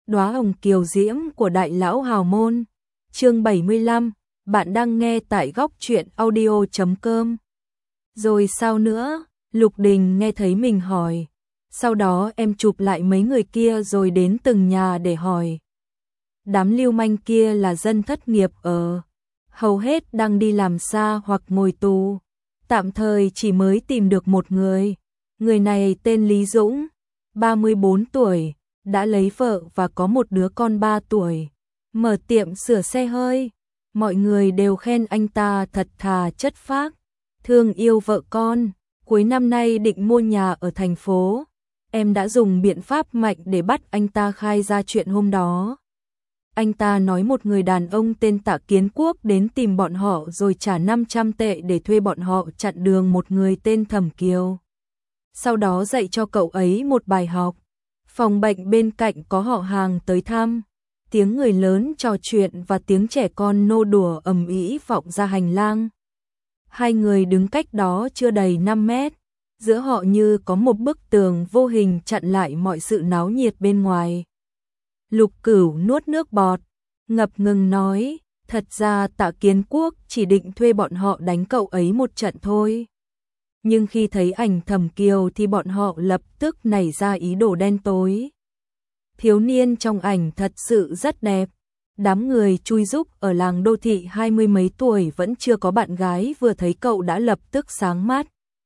Đóa hồng kiều diễm của đại lão hào môn. Chương 75, bạn đang nghe tại góc truyện audio.com. Rồi sao nữa? Lục Đình nghe thấy mình hỏi. Sau đó em chụp lại mấy người kia rồi đến từng nhà để hỏi. Đám lưu manh kia là dân thất nghiệp hầu hết đang đi làm xa hoặc ngồi tù. Tạm thời chỉ mới tìm được một người. Người này tên Lý Dũng, 34 tuổi, đã lấy vợ và có một đứa con 3 tuổi. Mở tiệm sửa xe hơi. Mọi người đều khen anh ta thật thà chất phác, thương yêu vợ con. Cuối năm nay định mua nhà ở thành phố. Em đã dùng biện pháp mạnh để bắt anh ta khai ra chuyện hôm đó. Anh ta nói một người đàn ông tên Tạ Kiến Quốc đến tìm bọn họ rồi trả 500 tệ để thuê bọn họ chặn đường một người tên Thẩm Kiều. Sau đó dạy cho cậu ấy một bài học. Phòng bệnh bên cạnh có họ hàng tới thăm. Tiếng người lớn trò chuyện và tiếng trẻ con nô đùa ầm ĩ vọng ra hành lang. Hai người đứng cách đó chưa đầy 5 mét. Giữa họ như có một bức tường vô hình chặn lại mọi sự náo nhiệt bên ngoài. Lục Cửu nuốt nước bọt, ngập ngừng nói, thật ra Tạ Kiến Quốc chỉ định thuê bọn họ đánh cậu ấy một trận thôi. Nhưng khi thấy ảnh Thẩm Kiều thì bọn họ lập tức nảy ra ý đồ đen tối. Thiếu niên trong ảnh thật sự rất đẹp. Đám người chui rúc ở làng đô thị 20 mấy tuổi vẫn chưa có bạn gái vừa thấy cậu đã lập tức sáng mắt.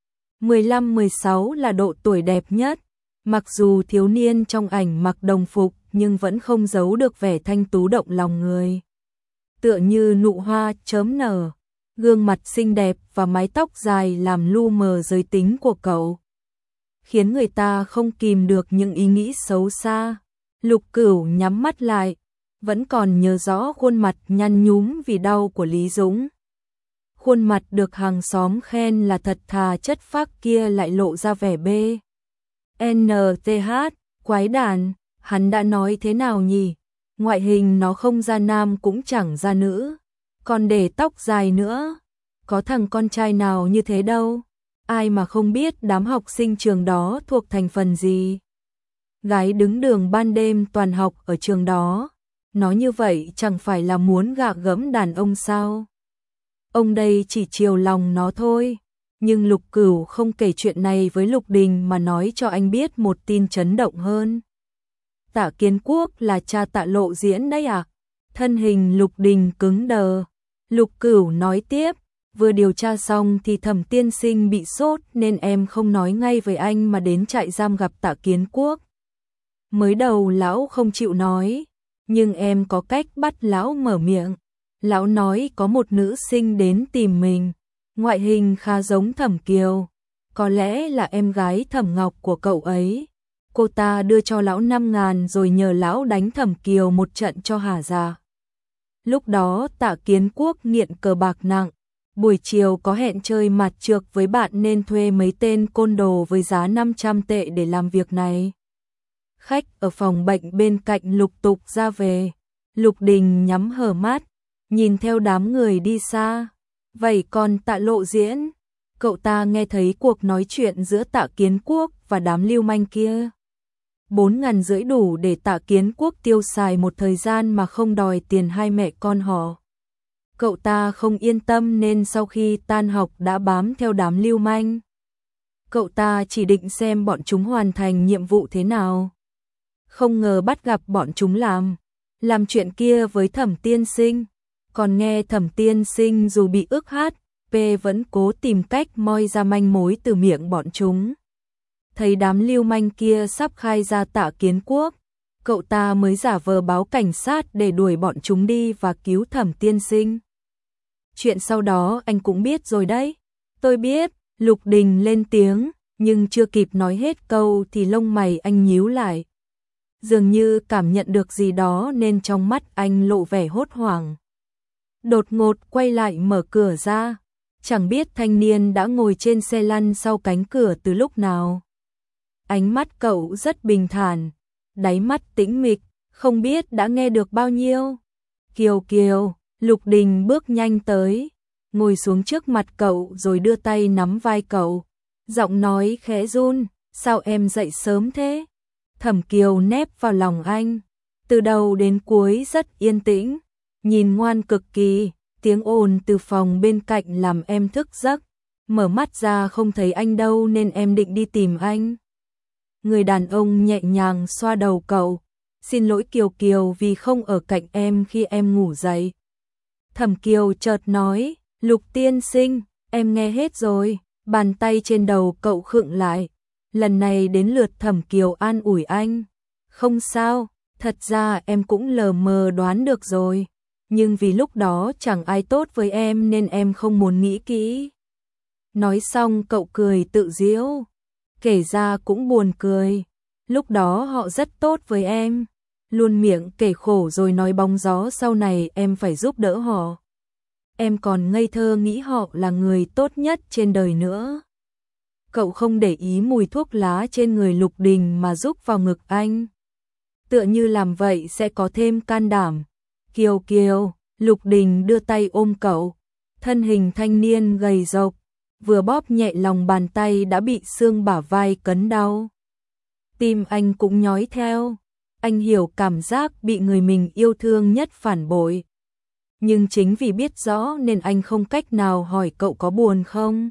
15-16 là độ tuổi đẹp nhất. Mặc dù thiếu niên trong ảnh mặc đồng phục nhưng vẫn không giấu được vẻ thanh tú động lòng người. Tựa như nụ hoa chớm nở, gương mặt xinh đẹp và mái tóc dài làm lu mờ giới tính của cậu, khiến người ta không kìm được những ý nghĩ xấu xa. Lục Cửu nhắm mắt lại, vẫn còn nhớ rõ khuôn mặt nhăn nhúm vì đau của Lý Dũng. Khuôn mặt được hàng xóm khen là thật thà chất phác kia lại lộ ra vẻ bê. NTH, quái đản, hắn đã nói thế nào nhỉ? Ngoại hình nó không ra nam cũng chẳng ra nữ, còn để tóc dài nữa. Có thằng con trai nào như thế đâu. Ai mà không biết đám học sinh trường đó thuộc thành phần gì. Gái đứng đường ban đêm toàn học ở trường đó. Nói như vậy chẳng phải là muốn gạ gẫm đàn ông sao? Ông đây chỉ chiều lòng nó thôi. Nhưng Lục Cửu không kể chuyện này với Lục Đình mà nói cho anh biết một tin chấn động hơn. Tạ Kiến Quốc là cha Tạ Lộ Diễn đấy à? Thân hình Lục Đình cứng đờ. Lục Cửu nói tiếp, vừa điều tra xong thì Thẩm tiên sinh bị sốt nên em không nói ngay với anh mà đến trại giam gặp Tạ Kiến Quốc. Mới đầu lão không chịu nói, nhưng em có cách bắt lão mở miệng. Lão nói có một nữ sinh đến tìm mình, ngoại hình khá giống Thẩm Kiều, có lẽ là em gái Thẩm Ngọc của cậu ấy. Cô ta đưa cho lão 5.000 rồi nhờ lão đánh Thẩm Kiều một trận cho hả dạ. Lúc đó Tạ Kiến Quốc nghiện cờ bạc nặng, buổi chiều có hẹn chơi mặt trược với bạn nên thuê mấy tên côn đồ với giá 500 tệ để làm việc này. Khách ở phòng bệnh bên cạnh lục tục ra về. Lục Đình nhắm hờ mắt, nhìn theo đám người đi xa. Vậy còn Tạ Lộ Diễn? Cậu ta nghe thấy cuộc nói chuyện giữa Tạ Kiến Quốc và đám lưu manh kia. 4.500 đủ để Tạ Kiến Quốc tiêu xài một thời gian mà không đòi tiền hai mẹ con họ. Cậu ta không yên tâm nên sau khi tan học đã bám theo đám lưu manh. Cậu ta chỉ định xem bọn chúng hoàn thành nhiệm vụ thế nào. Không ngờ bắt gặp bọn chúng làm chuyện kia với Thẩm tiên sinh. Còn nghe Thẩm tiên sinh dù bị ức HP vẫn cố tìm cách moi ra manh mối từ miệng bọn chúng. Thấy đám lưu manh kia sắp khai ra Tạ Kiến Quốc, cậu ta mới giả vờ báo cảnh sát để đuổi bọn chúng đi và cứu Thẩm tiên sinh. Chuyện sau đó anh cũng biết rồi đấy. Tôi biết, Lục Đình lên tiếng, nhưng chưa kịp nói hết câu thì lông mày anh nhíu lại. Dường như cảm nhận được gì đó nên trong mắt anh lộ vẻ hốt hoảng. Đột ngột quay lại mở cửa ra, chẳng biết thanh niên đã ngồi trên xe lăn sau cánh cửa từ lúc nào. Ánh mắt cậu rất bình thản, đáy mắt tĩnh mịch, không biết đã nghe được bao nhiêu. Kiều Kiều, Lục Đình bước nhanh tới, ngồi xuống trước mặt cậu rồi đưa tay nắm vai cậu. Giọng nói khẽ run, sao em dậy sớm thế? Thẩm Kiều nép vào lòng anh, Từ đầu đến cuối rất yên tĩnh, nhìn ngoan cực kỳ, tiếng ồn từ phòng bên cạnh làm em thức giấc, mở mắt ra không thấy anh đâu nên em định đi tìm anh. Người đàn ông nhẹ nhàng xoa đầu cậu, xin lỗi Kiều Kiều vì không ở cạnh em khi em ngủ dậy. Thẩm Kiều chợt nói, Lục tiên sinh, em nghe hết rồi, bàn tay trên đầu cậu khựng lại. Lần này đến lượt Thẩm Kiều an ủi anh. Không sao, thật ra em cũng lờ mờ đoán được rồi. Nhưng vì lúc đó chẳng ai tốt với em nên em không muốn nghĩ kỹ. Nói xong cậu cười tự giễu. Kể ra cũng buồn cười. Lúc đó họ rất tốt với em. Luôn miệng kể khổ rồi nói bóng gió sau này em phải giúp đỡ họ. Em còn ngây thơ nghĩ họ là người tốt nhất trên đời nữa. Cậu không để ý mùi thuốc lá trên người Lục Đình mà rúc vào ngực anh. Tựa như làm vậy sẽ có thêm can đảm. Kiều Kiều, Lục Đình đưa tay ôm cậu. Thân hình thanh niên gầy rộc, vừa bóp nhẹ lòng bàn tay đã bị xương bả vai cấn đau. Tim anh cũng nhói theo. Anh hiểu cảm giác bị người mình yêu thương nhất phản bội. Nhưng chính vì biết rõ nên anh không cách nào hỏi cậu có buồn không.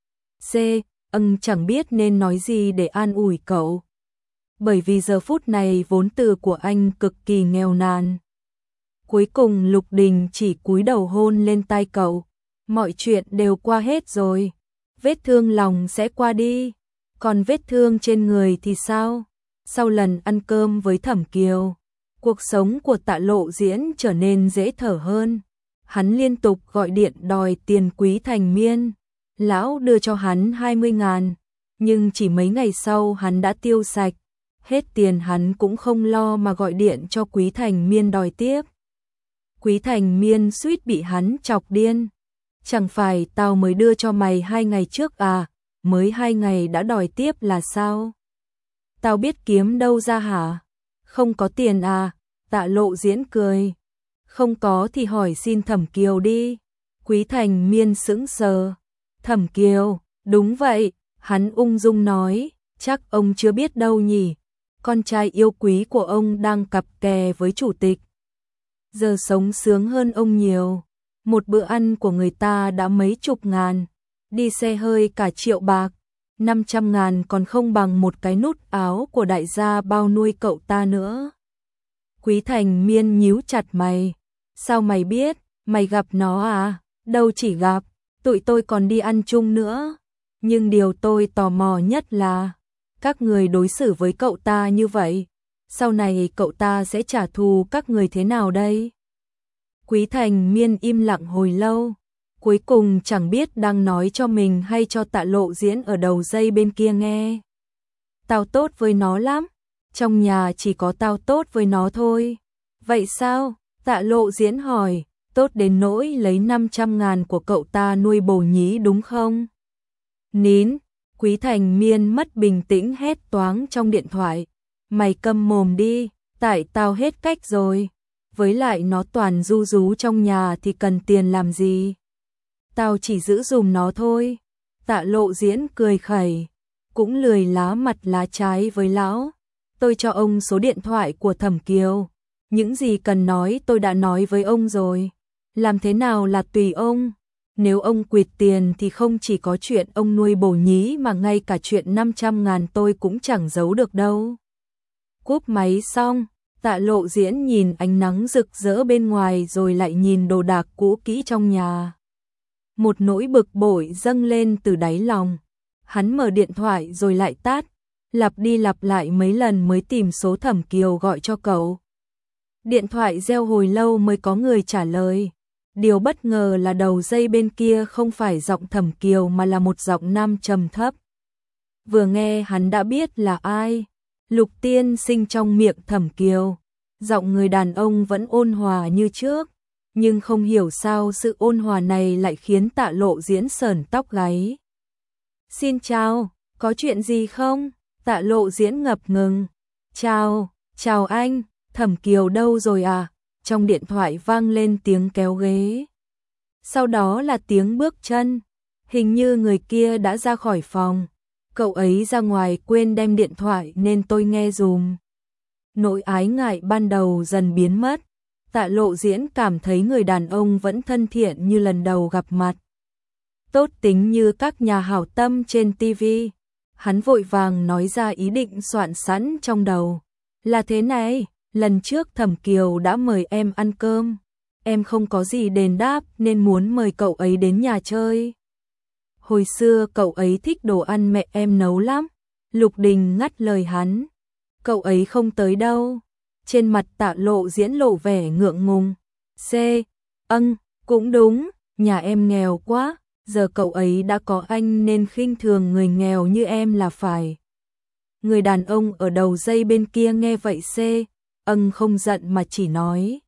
Chẳng biết nên nói gì để an ủi cậu. Bởi vì giờ phút này vốn từ của anh cực kỳ nghèo nàn. Cuối cùng Lục Đình chỉ cúi đầu hôn lên tai cậu. Mọi chuyện đều qua hết rồi. Vết thương lòng sẽ qua đi. Còn vết thương trên người thì sao? Sau lần ăn cơm với Thẩm Kiều, cuộc sống của Tạ Lộ Diễn trở nên dễ thở hơn. Hắn liên tục gọi điện đòi tiền Quý Thành Miên. Lão đưa cho hắn 20.000, nhưng chỉ mấy ngày sau hắn đã tiêu sạch. Hết tiền hắn cũng không lo mà gọi điện cho Quý Thành Miên đòi tiếp. Quý Thành Miên suýt bị hắn chọc điên. Chẳng phải tao mới đưa cho mày 2 ngày trước à, mới 2 ngày đã đòi tiếp là sao? Tao biết kiếm đâu ra hả? Không có tiền à? Tạ Lộ Diễn cười. Không có thì hỏi xin Thẩm Kiều đi. Quý Thành Miên sững sờ. Thẩm Kiều, đúng vậy, hắn ung dung nói, chắc ông chưa biết đâu nhỉ. Con trai yêu quý của ông đang cặp kè với chủ tịch. Giờ sống sướng hơn ông nhiều. Một bữa ăn của người ta đã mấy chục ngàn, đi xe hơi cả triệu bạc. 500.000 còn không bằng một cái nút áo của đại gia bao nuôi cậu ta nữa. Quý Thành Miên nhíu chặt mày. Sao mày biết? Mày gặp nó à? Đâu chỉ gặp, tụi tôi còn đi ăn chung nữa. Nhưng điều tôi tò mò nhất là các người đối xử với cậu ta như vậy. Sau này cậu ta sẽ trả thù các người thế nào đây? Quý Thành Miên im lặng hồi lâu. Cuối cùng chẳng biết đang nói cho mình hay cho Tạ Lộ Diễn ở đầu dây bên kia nghe. Tao tốt với nó lắm. Trong nhà chỉ có tao tốt với nó thôi. Vậy sao? Tạ Lộ Diễn hỏi. Tốt đến nỗi lấy 500.000 của cậu ta nuôi bồ nhí đúng không? Nín. Quý Thành Miên mất bình tĩnh hét toáng trong điện thoại. Mày câm mồm đi. Tại tao hết cách rồi. Với lại nó toàn ru rú trong nhà thì cần tiền làm gì? Tao chỉ giữ dùm nó thôi. Tạ Lộ Diễn cười khẩy. Cũng lười lá mặt lá trái với lão. Tôi cho ông số điện thoại của Thẩm Kiều. Những gì cần nói tôi đã nói với ông rồi. Làm thế nào là tùy ông. Nếu ông quỵt tiền thì không chỉ có chuyện ông nuôi bồ nhí mà ngay cả chuyện 500.000 tôi cũng chẳng giấu được đâu. Cúp máy xong, Tạ Lộ Diễn nhìn ánh nắng rực rỡ bên ngoài rồi lại nhìn đồ đạc cũ kỹ trong nhà. Một nỗi bực bội dâng lên từ đáy lòng. Hắn mở điện thoại rồi lại tắt, lặp đi lặp lại mấy lần mới tìm số Thẩm Kiều gọi cho cậu. Điện thoại reo hồi lâu mới có người trả lời. Điều bất ngờ là đầu dây bên kia không phải giọng Thẩm Kiều mà là một giọng nam trầm thấp. Vừa nghe hắn đã biết là ai. Lục tiên sinh trong miệng Thẩm Kiều. Giọng người đàn ông vẫn ôn hòa như trước. Nhưng không hiểu sao sự ôn hòa này lại khiến Tạ Lộ Diễn sởn tóc gáy. Xin chào, có chuyện gì không? Tạ Lộ Diễn ngập ngừng. Chào anh, Thẩm Kiều đâu rồi à? Trong điện thoại vang lên tiếng kéo ghế. Sau đó là tiếng bước chân. Hình như người kia đã ra khỏi phòng. Cậu ấy ra ngoài quên đem điện thoại nên tôi nghe dùm. nỗi ái ngại ban đầu dần biến mất. Tạ Lộ Diễn cảm thấy người đàn ông vẫn thân thiện như lần đầu gặp mặt. Tốt tính như các nhà hảo tâm trên TV. Hắn vội vàng nói ra ý định soạn sẵn trong đầu. Là thế này, lần trước Thẩm Kiều đã mời em ăn cơm. Em không có gì đền đáp nên muốn mời cậu ấy đến nhà chơi. Hồi xưa cậu ấy thích đồ ăn mẹ em nấu lắm. Lục Đình ngắt lời hắn. Cậu ấy không tới đâu. Trên mặt Tạ Lộ Diễn lộ vẻ ngượng ngùng. Cũng đúng, nhà em nghèo quá. Giờ cậu ấy đã có anh nên khinh thường người nghèo như em là phải. Người đàn ông ở đầu dây bên kia nghe vậy không giận mà chỉ nói.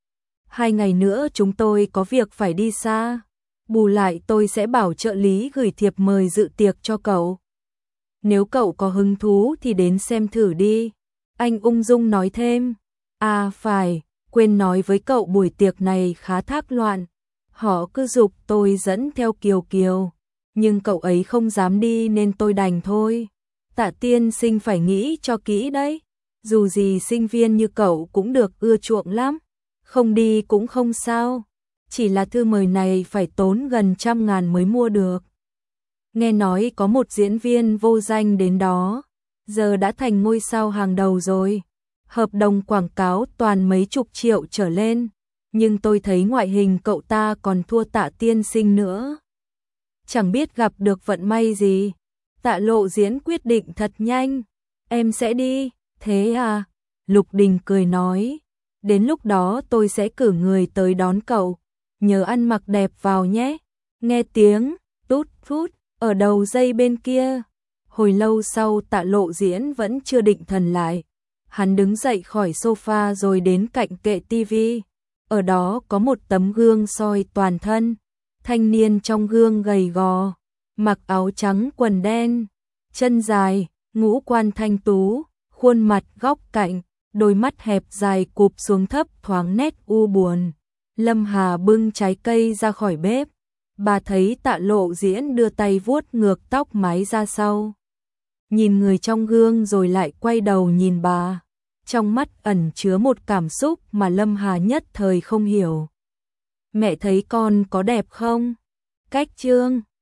2 ngày nữa chúng tôi có việc phải đi xa. Bù lại tôi sẽ bảo trợ lý gửi thiệp mời dự tiệc cho cậu. Nếu cậu có hứng thú thì đến xem thử đi. Anh ung dung nói thêm. À phải, quên nói với cậu buổi tiệc này khá thác loạn. Họ cứ giục tôi dẫn theo Kiều Kiều. Nhưng cậu ấy không dám đi nên tôi đành thôi. Tạ tiên sinh phải nghĩ cho kỹ đấy. Dù gì sinh viên như cậu cũng được ưa chuộng lắm. Không đi cũng không sao. Chỉ là thư mời này phải tốn gần 100.000 mới mua được. Nghe nói có một diễn viên vô danh đến đó. Giờ đã thành ngôi sao hàng đầu rồi. Hợp đồng quảng cáo toàn mấy chục triệu trở lên. Nhưng tôi thấy ngoại hình cậu ta còn thua Tạ tiên sinh nữa. Chẳng biết gặp được vận may gì. Tạ Lộ Diễn quyết định thật nhanh. Em sẽ đi, thế à? Lục Đình cười nói. Đến lúc đó tôi sẽ cử người tới đón cậu. Nhớ ăn mặc đẹp vào nhé. Nghe tiếng tút phút ở đầu dây bên kia. Hồi lâu sau Tạ Lộ Diễn vẫn chưa định thần lại. Hắn đứng dậy khỏi sofa rồi đến cạnh kệ tivi. Ở đó có một tấm gương soi toàn thân. Thanh niên trong gương gầy gò, mặc áo trắng quần đen, chân dài, ngũ quan thanh tú, khuôn mặt góc cạnh, đôi mắt hẹp dài cụp xuống thấp thoáng nét u buồn. Lâm Hà bưng trái cây ra khỏi bếp. Bà thấy Tạ Lộ Diễn đưa tay vuốt ngược tóc mái ra sau. Nhìn người trong gương rồi lại quay đầu nhìn bà. Trong mắt ẩn chứa một cảm xúc mà Lâm Hà nhất thời không hiểu. Mẹ thấy con có đẹp không? Cách chương